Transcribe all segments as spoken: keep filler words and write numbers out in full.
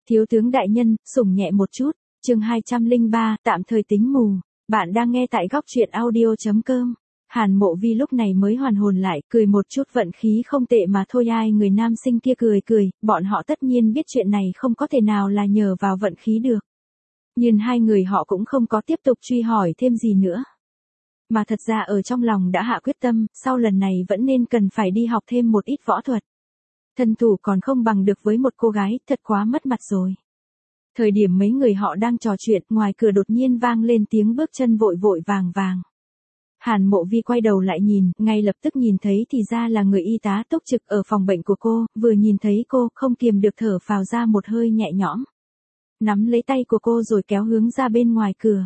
Thiếu tướng đại nhân, sủng nhẹ một chút, chương hai trăm lẻ ba, tạm thời tính mù. Bạn đang nghe tại góc truyện audio chấm com. Hàn Mộ Vi lúc này mới hoàn hồn lại, cười một chút, vận khí không tệ mà thôi. Ai người nam sinh kia cười cười, bọn họ tất nhiên biết chuyện này không có thể nào là nhờ vào vận khí được. Nhưng hai người họ cũng không có tiếp tục truy hỏi thêm gì nữa. Mà thật ra ở trong lòng đã hạ quyết tâm, sau lần này vẫn nên cần phải đi học thêm một ít võ thuật. Thân thủ còn không bằng được với một cô gái, thật quá mất mặt rồi. Thời điểm mấy người họ đang trò chuyện, ngoài cửa đột nhiên vang lên tiếng bước chân vội vội vàng vàng. Hàn Mộ Vi quay đầu lại nhìn, ngay lập tức nhìn thấy thì ra là người y tá túc trực ở phòng bệnh của cô, vừa nhìn thấy cô, không kiềm được thở phào ra một hơi nhẹ nhõm. Nắm lấy tay của cô rồi kéo hướng ra bên ngoài cửa.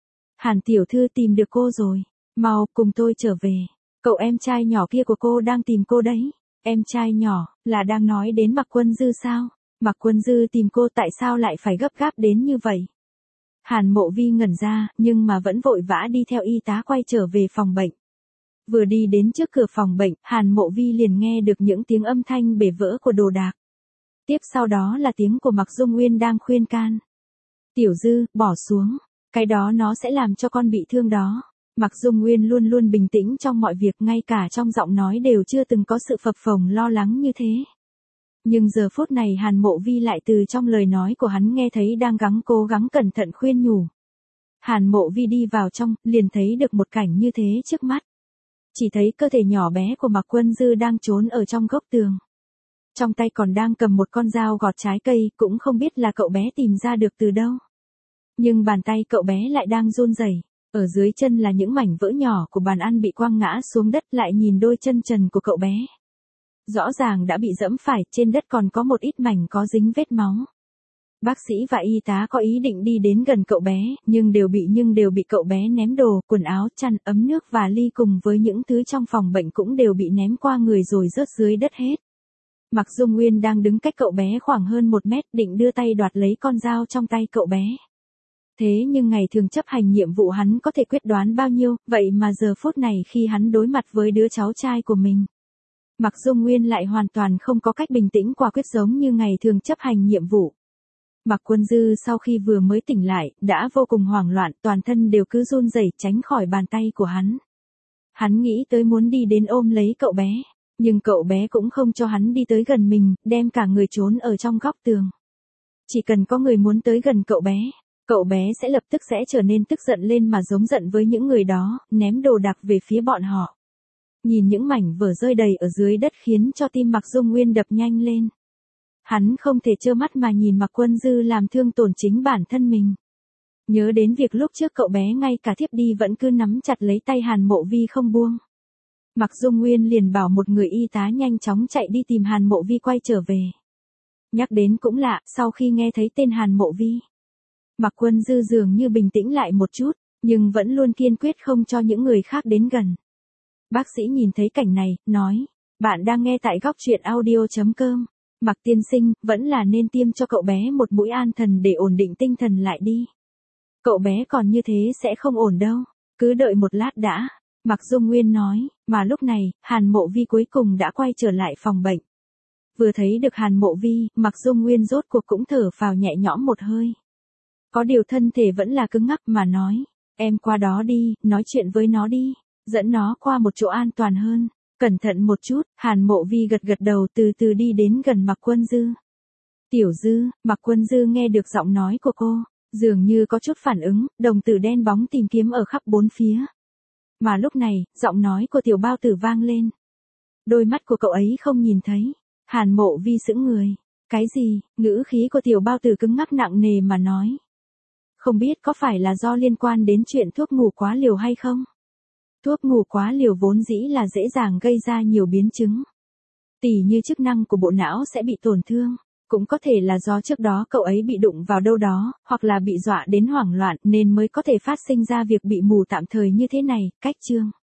Hàn tiểu thư tìm được cô rồi, mau cùng tôi trở về, cậu em trai nhỏ kia của cô đang tìm cô đấy. Em trai nhỏ, là đang nói đến Mạc Quân Dư sao? Mạc Quân Dư tìm cô tại sao lại phải gấp gáp đến như vậy? Hàn Mộ Vi ngẩn ra, nhưng mà vẫn vội vã đi theo y tá quay trở về phòng bệnh. Vừa đi đến trước cửa phòng bệnh, Hàn Mộ Vi liền nghe được những tiếng âm thanh bể vỡ của đồ đạc. Tiếp sau đó là tiếng của Mạc Dung Nguyên đang khuyên can. Tiểu Dư, bỏ xuống, cái đó nó sẽ làm cho con bị thương đó. Mạc Dung Nguyên luôn luôn bình tĩnh trong mọi việc, ngay cả trong giọng nói đều chưa từng có sự phập phồng lo lắng như thế. Nhưng giờ phút này Hàn Mộ Vi lại từ trong lời nói của hắn nghe thấy đang gắng cố gắng cẩn thận khuyên nhủ. Hàn Mộ Vi đi vào trong, liền thấy được một cảnh như thế trước mắt. Chỉ thấy cơ thể nhỏ bé của Mạc Quân Dư đang trốn ở trong góc tường. Trong tay còn đang cầm một con dao gọt trái cây, cũng không biết là cậu bé tìm ra được từ đâu. Nhưng bàn tay cậu bé lại đang run rẩy. Ở dưới chân là những mảnh vỡ nhỏ của bàn ăn bị quăng ngã xuống đất, lại nhìn đôi chân trần của cậu bé. Rõ ràng đã bị dẫm phải, trên đất còn có một ít mảnh có dính vết máu. Bác sĩ và y tá có ý định đi đến gần cậu bé, nhưng đều bị nhưng đều bị cậu bé ném đồ, quần áo, chăn, ấm nước và ly cùng với những thứ trong phòng bệnh cũng đều bị ném qua người rồi rớt dưới đất hết. Mạc Dung Nguyên đang đứng cách cậu bé khoảng hơn một mét, định đưa tay đoạt lấy con dao trong tay cậu bé. Thế nhưng ngày thường chấp hành nhiệm vụ hắn có thể quyết đoán bao nhiêu, vậy mà giờ phút này khi hắn đối mặt với đứa cháu trai của mình, Mạc Dung Nguyên lại hoàn toàn không có cách bình tĩnh quả quyết giống như ngày thường chấp hành nhiệm vụ. Mạc Quân Dư sau khi vừa mới tỉnh lại, đã vô cùng hoảng loạn, toàn thân đều cứ run rẩy tránh khỏi bàn tay của hắn. Hắn nghĩ tới muốn đi đến ôm lấy cậu bé, nhưng cậu bé cũng không cho hắn đi tới gần mình, đem cả người trốn ở trong góc tường. Chỉ cần có người muốn tới gần cậu bé, cậu bé sẽ lập tức sẽ trở nên tức giận lên mà giống giận với những người đó, ném đồ đạc về phía bọn họ. Nhìn những mảnh vỡ rơi đầy ở dưới đất khiến cho tim Mạc Dung Nguyên đập nhanh lên. Hắn không thể trơ mắt mà nhìn Mạc Quân Dư làm thương tổn chính bản thân mình. Nhớ đến việc lúc trước cậu bé ngay cả thiếp đi vẫn cứ nắm chặt lấy tay Hàn Mộ Vi không buông. Mạc Dung Nguyên liền bảo một người y tá nhanh chóng chạy đi tìm Hàn Mộ Vi quay trở về. Nhắc đến cũng lạ, sau khi nghe thấy tên Hàn Mộ Vi, Mạc Quân Dư dường như bình tĩnh lại một chút, nhưng vẫn luôn kiên quyết không cho những người khác đến gần. Bác sĩ nhìn thấy cảnh này, nói, bạn đang nghe tại góc truyện audio chấm com. Mạc tiên sinh, vẫn là nên tiêm cho cậu bé một mũi an thần để ổn định tinh thần lại đi. Cậu bé còn như thế sẽ không ổn đâu, cứ đợi một lát đã. Mạc Dung Nguyên nói, mà lúc này, Hàn Mộ Vi cuối cùng đã quay trở lại phòng bệnh. Vừa thấy được Hàn Mộ Vi, Mạc Dung Nguyên rốt cuộc cũng thở phào nhẹ nhõm một hơi. Có điều thân thể vẫn là cứng ngắc mà nói, em qua đó đi, nói chuyện với nó đi, dẫn nó qua một chỗ an toàn hơn, cẩn thận một chút. Hàn Mộ Vi gật gật đầu, từ từ đi đến gần Mạc Quân Dư. Tiểu Dư, Mạc Quân Dư nghe được giọng nói của cô, dường như có chút phản ứng, đồng tử đen bóng tìm kiếm ở khắp bốn phía. Mà lúc này, giọng nói của Tiểu Bao Tử vang lên. Đôi mắt của cậu ấy không nhìn thấy. Hàn Mộ Vi sững người. Cái gì? Ngữ khí của Tiểu Bao Tử cứng ngắc nặng nề mà nói. Không biết có phải là do liên quan đến chuyện thuốc ngủ quá liều hay không? Thuốc ngủ quá liều vốn dĩ là dễ dàng gây ra nhiều biến chứng. Tỉ như chức năng của bộ não sẽ bị tổn thương. Cũng có thể là do trước đó cậu ấy bị đụng vào đâu đó, hoặc là bị dọa đến hoảng loạn nên mới có thể phát sinh ra việc bị mù tạm thời như thế này. Cách chương.